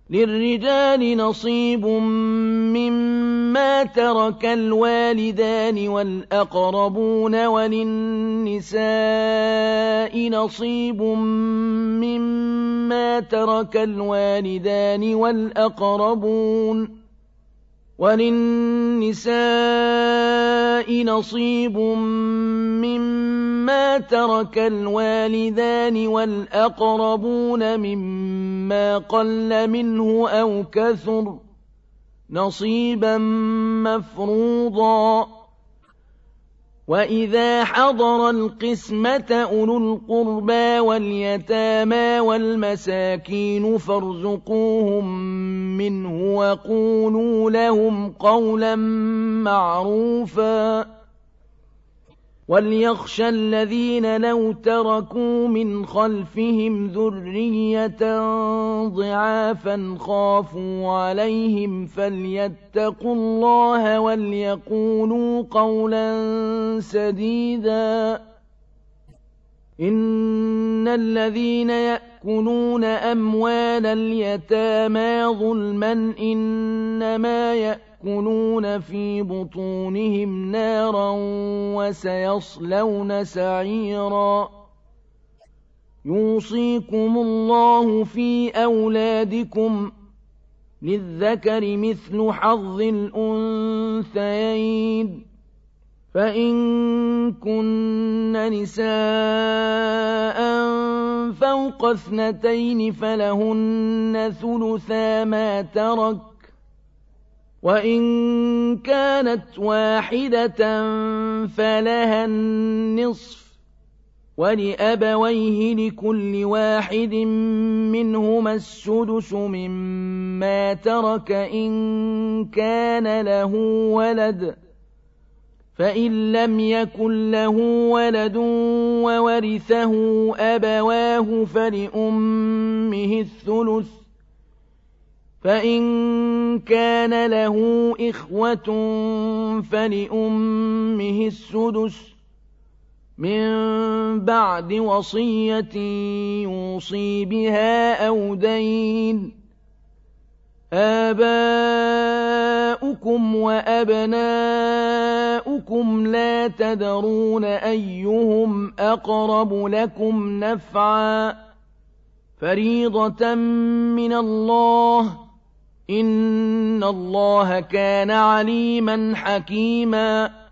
للرجال نصيب مما ترك الوالدان والأقربون وللنساء نصيب مما ترك الوالدان والأقربون مما قل منه أو كثر نصيبا مفروضا. وإذا حضر القسمة أولو القربى واليتامى والمساكين فارزقوهم منه وقولوا لهم قولا معروفا. وليخشى الذين لو تركوا من خلفهم ذرية ضعافا خافوا عليهم فليتقوا الله وليقولوا قولا سديدا. إن الذين يأكلون أموال اليتامى ظلما إنما يأكلون في بطونهم نارا وسيصلون سعيرا. يوصيكم الله في أولادكم للذكر مثل حظ الأنثيين. فإن كن نساء فوق 2 فلهن ثلثا ما ترك، وإن كانت واحدة فلها النصف، ولأبويه لكل واحد منهما السدس مما ترك إن كان له ولد، فإن لم يكن له ولد وورثه أبواه فلأمه الثلث، فإن كان له إخوة فلأمه السدس من بعد وصية يوصي بها أو دين. آباؤكم وأبناؤكم لا تدرون أيهم أقرب لكم نفعا، فريضة من الله، إن الله كان عليما حكيما.